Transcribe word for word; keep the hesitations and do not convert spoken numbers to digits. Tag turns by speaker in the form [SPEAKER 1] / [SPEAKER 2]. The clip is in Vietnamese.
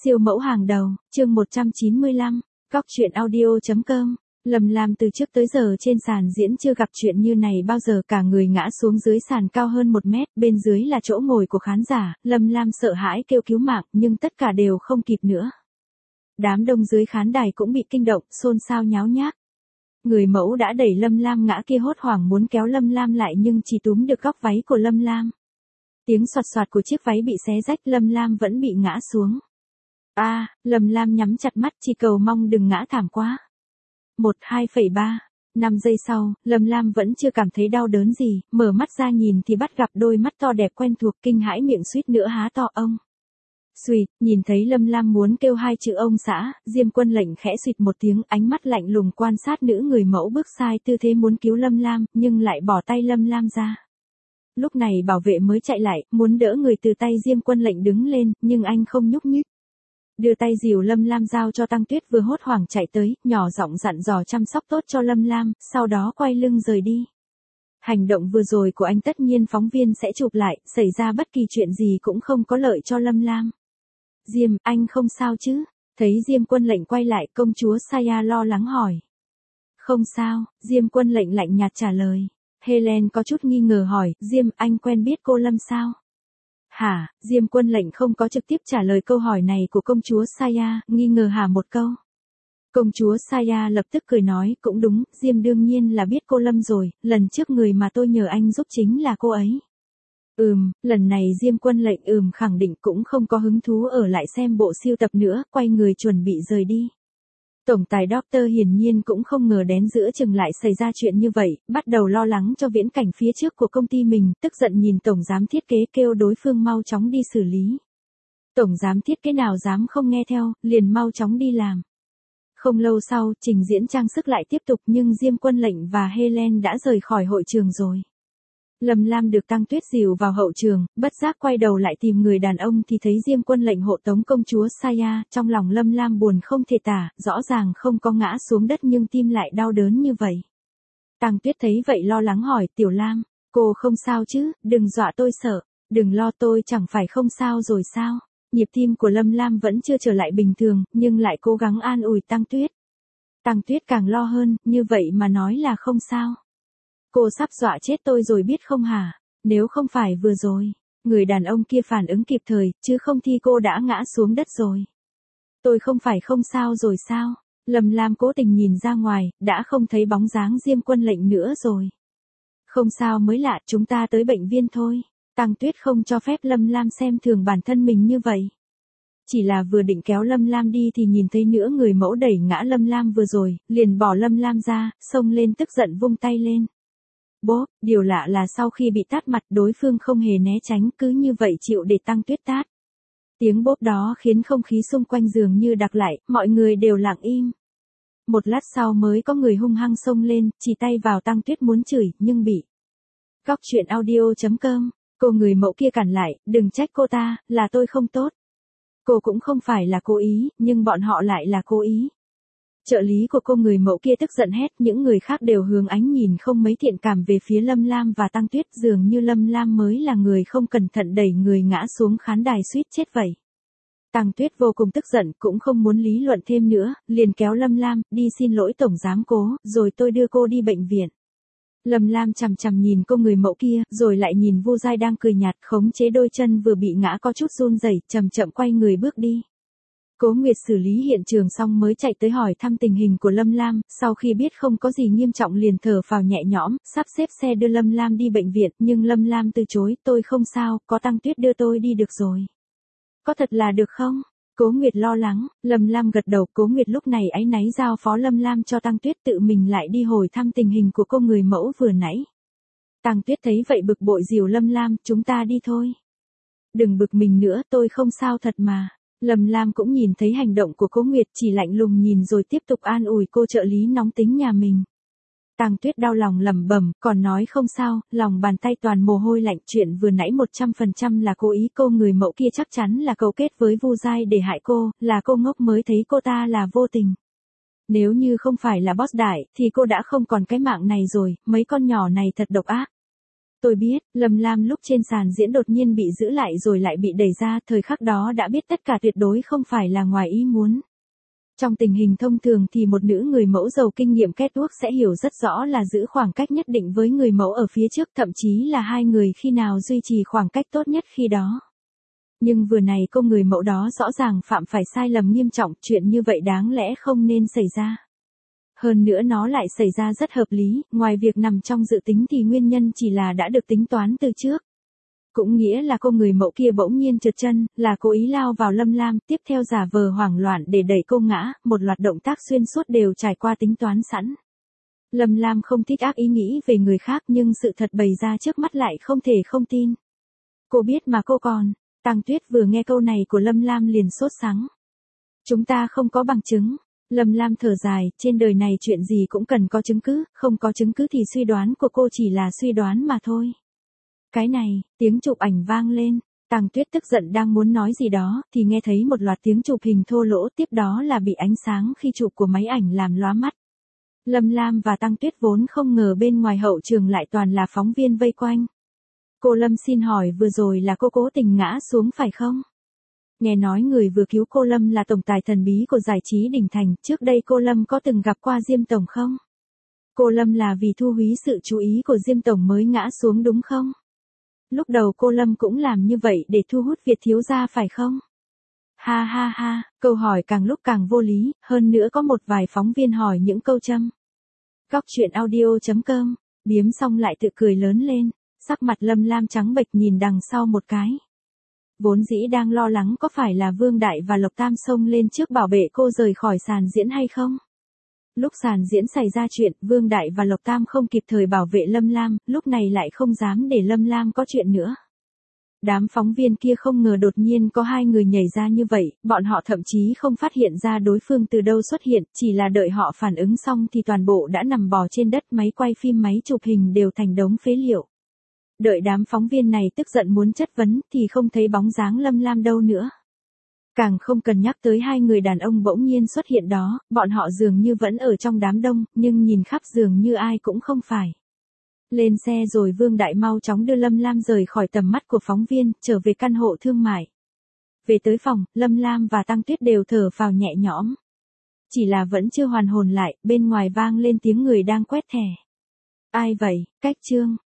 [SPEAKER 1] Siêu mẫu hàng đầu, chương một trăm chín mươi lăm, Cóc truyện audio chấm com. Lâm Lam từ trước tới giờ trên sàn diễn chưa gặp chuyện như này bao giờ, cả người ngã xuống dưới sàn cao hơn một mét, bên dưới là chỗ ngồi của khán giả, Lâm Lam sợ hãi kêu cứu mạng, nhưng tất cả đều không kịp nữa. Đám đông dưới khán đài cũng bị kinh động, xôn xao nháo nhác. Người mẫu đã đẩy Lâm Lam ngã kia hốt hoảng muốn kéo Lâm Lam lại nhưng chỉ túm được góc váy của Lâm Lam. Tiếng xoạt xoạt của chiếc váy bị xé rách, Lâm Lam vẫn bị ngã xuống. A, à, Lâm Lam nhắm chặt mắt chỉ cầu mong đừng ngã thảm quá. một, hai phẩy ba, năm giây sau, Lâm Lam vẫn chưa cảm thấy đau đớn gì, mở mắt ra nhìn thì bắt gặp đôi mắt to đẹp quen thuộc, kinh hãi miệng suýt nữa há to ông. Xùi, nhìn thấy Lâm Lam muốn kêu hai chữ ông xã, Diêm Quân Lệnh khẽ xịt một tiếng, ánh mắt lạnh lùng quan sát nữ người mẫu bước sai tư thế muốn cứu Lâm Lam, nhưng lại bỏ tay Lâm Lam ra. Lúc này bảo vệ mới chạy lại, muốn đỡ người từ tay Diêm Quân Lệnh đứng lên, nhưng anh không nhúc nhích. Đưa tay dìu Lâm Lam giao cho Tăng Tuyết vừa hốt hoảng chạy tới, nhỏ giọng dặn dò chăm sóc tốt cho Lâm Lam, sau đó quay lưng rời đi. Hành động vừa rồi của anh tất nhiên phóng viên sẽ chụp lại, xảy ra bất kỳ chuyện gì cũng không có lợi cho Lâm Lam. Diêm, anh không sao chứ? Thấy Diêm Quân Lệnh quay lại, công chúa Saya lo lắng hỏi. Không sao, Diêm Quân Lệnh lạnh nhạt trả lời. Helen có chút nghi ngờ hỏi, Diêm, anh quen biết cô Lâm sao? Hả, Diêm Quân Lệnh không có trực tiếp trả lời câu hỏi này của công chúa Saya, nghi ngờ hả một câu. Công chúa Saya lập tức cười nói, cũng đúng, Diêm đương nhiên là biết cô Lâm rồi, lần trước người mà tôi nhờ anh giúp chính là cô ấy. Ừm, lần này Diêm Quân Lệnh ừm khẳng định cũng không có hứng thú ở lại xem bộ siêu tập nữa, quay người chuẩn bị rời đi. Tổng tài Doctor hiển nhiên cũng không ngờ đến giữa chừng lại xảy ra chuyện như vậy, bắt đầu lo lắng cho viễn cảnh phía trước của công ty mình, tức giận nhìn tổng giám thiết kế kêu đối phương mau chóng đi xử lý. Tổng giám thiết kế nào dám không nghe theo, liền mau chóng đi làm. Không lâu sau, trình diễn trang sức lại tiếp tục nhưng Diêm Quân Lệnh và Helen đã rời khỏi hội trường rồi. Lâm Lam được Tăng Tuyết dìu vào hậu trường, bất giác quay đầu lại tìm người đàn ông thì thấy Diêm Quân Lệnh hộ tống công chúa Saya, trong lòng Lâm Lam buồn không thể tả, rõ ràng không có ngã xuống đất nhưng tim lại đau đớn như vậy. Tăng Tuyết thấy vậy lo lắng hỏi, Tiểu Lam, cô không sao chứ, đừng dọa tôi sợ, đừng lo tôi chẳng phải không sao rồi sao? Nhịp tim của Lâm Lam vẫn chưa trở lại bình thường, nhưng lại cố gắng an ủi Tăng Tuyết. Tăng Tuyết càng lo hơn, như vậy mà nói là không sao. Cô sắp dọa chết tôi rồi biết không hả? Nếu không phải vừa rồi, người đàn ông kia phản ứng kịp thời, chứ không thì cô đã ngã xuống đất rồi. Tôi không phải không sao rồi sao? Lâm Lam cố tình nhìn ra ngoài, đã không thấy bóng dáng Diêm Quân Lệnh nữa rồi. Không sao mới lạ, chúng ta tới bệnh viện thôi. Tăng Tuyết không cho phép Lâm Lam xem thường bản thân mình như vậy. Chỉ là vừa định kéo Lâm Lam đi thì nhìn thấy nữa người mẫu đẩy ngã Lâm Lam vừa rồi, liền bỏ Lâm Lam ra, xông lên tức giận vung tay lên. Bốp, điều lạ là sau khi bị tát mặt đối phương không hề né tránh, cứ như vậy chịu để Tăng Tuyết tát. Tiếng bốp đó khiến không khí xung quanh dường như đặc lại, mọi người đều lặng im. Một lát sau mới có người hung hăng xông lên, chỉ tay vào Tăng Tuyết muốn chửi, nhưng bị Cóc truyện audio chấm com, cô người mẫu kia cản lại, đừng trách cô ta, là tôi không tốt. Cô cũng không phải là cố ý, nhưng bọn họ lại là cố ý. Trợ lý của cô người mẫu kia tức giận hét, những người khác đều hướng ánh nhìn không mấy thiện cảm về phía Lâm Lam và Tăng Tuyết, dường như Lâm Lam mới là người không cẩn thận đẩy người ngã xuống khán đài suýt chết vậy. Tăng Tuyết vô cùng tức giận, cũng không muốn lý luận thêm nữa, liền kéo Lâm Lam, đi xin lỗi tổng giám cố, rồi tôi đưa cô đi bệnh viện. Lâm Lam chằm chằm nhìn cô người mẫu kia, rồi lại nhìn Vu Giai đang cười nhạt, khống chế đôi chân vừa bị ngã có chút run rẩy, chậm chậm quay người bước đi. Cố Nguyệt xử lý hiện trường xong mới chạy tới hỏi thăm tình hình của Lâm Lam, sau khi biết không có gì nghiêm trọng liền thở phào nhẹ nhõm, sắp xếp xe đưa Lâm Lam đi bệnh viện, nhưng Lâm Lam từ chối, tôi không sao, có Tăng Tuyết đưa tôi đi được rồi. Có thật là được không? Cố Nguyệt lo lắng, Lâm Lam gật đầu, Cố Nguyệt lúc này áy náy giao phó Lâm Lam cho Tăng Tuyết, tự mình lại đi hồi thăm tình hình của cô người mẫu vừa nãy. Tăng Tuyết thấy vậy bực bội dìu Lâm Lam, chúng ta đi thôi. Đừng bực mình nữa, tôi không sao thật mà. Lâm Lam cũng nhìn thấy hành động của Cố Nguyệt, chỉ lạnh lùng nhìn rồi tiếp tục an ủi cô trợ lý nóng tính nhà mình. Tăng Tuyết đau lòng lẩm bẩm, còn nói không sao, lòng bàn tay toàn mồ hôi lạnh, chuyện vừa nãy một trăm phần trăm là cố ý, cô người mẫu kia chắc chắn là cấu kết với Vu Giai để hại cô, là cô ngốc mới thấy cô ta là vô tình. Nếu như không phải là boss đại, thì cô đã không còn cái mạng này rồi, mấy con nhỏ này thật độc ác. Tôi biết, Lâm Lam lúc trên sàn diễn đột nhiên bị giữ lại rồi lại bị đẩy ra, thời khắc đó đã biết tất cả tuyệt đối không phải là ngoài ý muốn. Trong tình hình thông thường thì một nữ người mẫu giàu kinh nghiệm catwalk sẽ hiểu rất rõ là giữ khoảng cách nhất định với người mẫu ở phía trước, thậm chí là hai người khi nào duy trì khoảng cách tốt nhất khi đó. Nhưng vừa này cô người mẫu đó rõ ràng phạm phải sai lầm nghiêm trọng, chuyện như vậy đáng lẽ không nên xảy ra. Hơn nữa nó lại xảy ra rất hợp lý, ngoài việc nằm trong dự tính thì nguyên nhân chỉ là đã được tính toán từ trước. Cũng nghĩa là cô người mẫu kia bỗng nhiên trượt chân, là cố ý lao vào Lâm Lam, tiếp theo giả vờ hoảng loạn để đẩy cô ngã, một loạt động tác xuyên suốt đều trải qua tính toán sẵn. Lâm Lam không thích ác ý nghĩ về người khác nhưng sự thật bày ra trước mắt lại không thể không tin. Cô biết mà cô còn, Tang Tuyết vừa nghe câu này của Lâm Lam liền sốt sắng. Chúng ta không có bằng chứng. Lâm Lam thở dài, trên đời này chuyện gì cũng cần có chứng cứ, không có chứng cứ thì suy đoán của cô chỉ là suy đoán mà thôi. Cái này, tiếng chụp ảnh vang lên, Tang Tuyết tức giận đang muốn nói gì đó, thì nghe thấy một loạt tiếng chụp hình thô lỗ, tiếp đó là bị ánh sáng khi chụp của máy ảnh làm lóa mắt. Lâm Lam và Tang Tuyết vốn không ngờ bên ngoài hậu trường lại toàn là phóng viên vây quanh. Cô Lâm xin hỏi vừa rồi là cô cố tình ngã xuống phải không? Nghe nói người vừa cứu cô Lâm là tổng tài thần bí của giải trí Đình Thành, trước đây cô Lâm có từng gặp qua Diêm Tổng không? Cô Lâm là vì thu hút sự chú ý của Diêm Tổng mới ngã xuống đúng không? Lúc đầu cô Lâm cũng làm như vậy để thu hút Việt thiếu gia phải không? Ha ha ha, câu hỏi càng lúc càng vô lý, hơn nữa có một vài phóng viên hỏi những câu châm. Góc truyện audio chấm com, biếm xong lại tự cười lớn lên, sắc mặt Lâm Lam trắng bệch nhìn đằng sau một cái. Vốn dĩ đang lo lắng có phải là Vương Đại và Lộc Tam xông lên trước bảo vệ cô rời khỏi sàn diễn hay không? Lúc sàn diễn xảy ra chuyện, Vương Đại và Lộc Tam không kịp thời bảo vệ Lâm Lam, lúc này lại không dám để Lâm Lam có chuyện nữa. Đám phóng viên kia không ngờ đột nhiên có hai người nhảy ra như vậy, bọn họ thậm chí không phát hiện ra đối phương từ đâu xuất hiện, chỉ là đợi họ phản ứng xong thì toàn bộ đã nằm bò trên đất, máy quay phim máy chụp hình đều thành đống phế liệu. Đợi đám phóng viên này tức giận muốn chất vấn thì không thấy bóng dáng Lâm Lam đâu nữa. Càng không cần nhắc tới hai người đàn ông bỗng nhiên xuất hiện đó, bọn họ dường như vẫn ở trong đám đông, nhưng nhìn khắp dường như ai cũng không phải. Lên xe rồi Vương Đại mau chóng đưa Lâm Lam rời khỏi tầm mắt của phóng viên, trở về căn hộ thương mại. Về tới phòng, Lâm Lam và Tang Tuyết đều thở phào nhẹ nhõm. Chỉ là vẫn chưa hoàn hồn lại, bên ngoài vang lên tiếng người đang quét thẻ. Ai vậy, Cách Trương?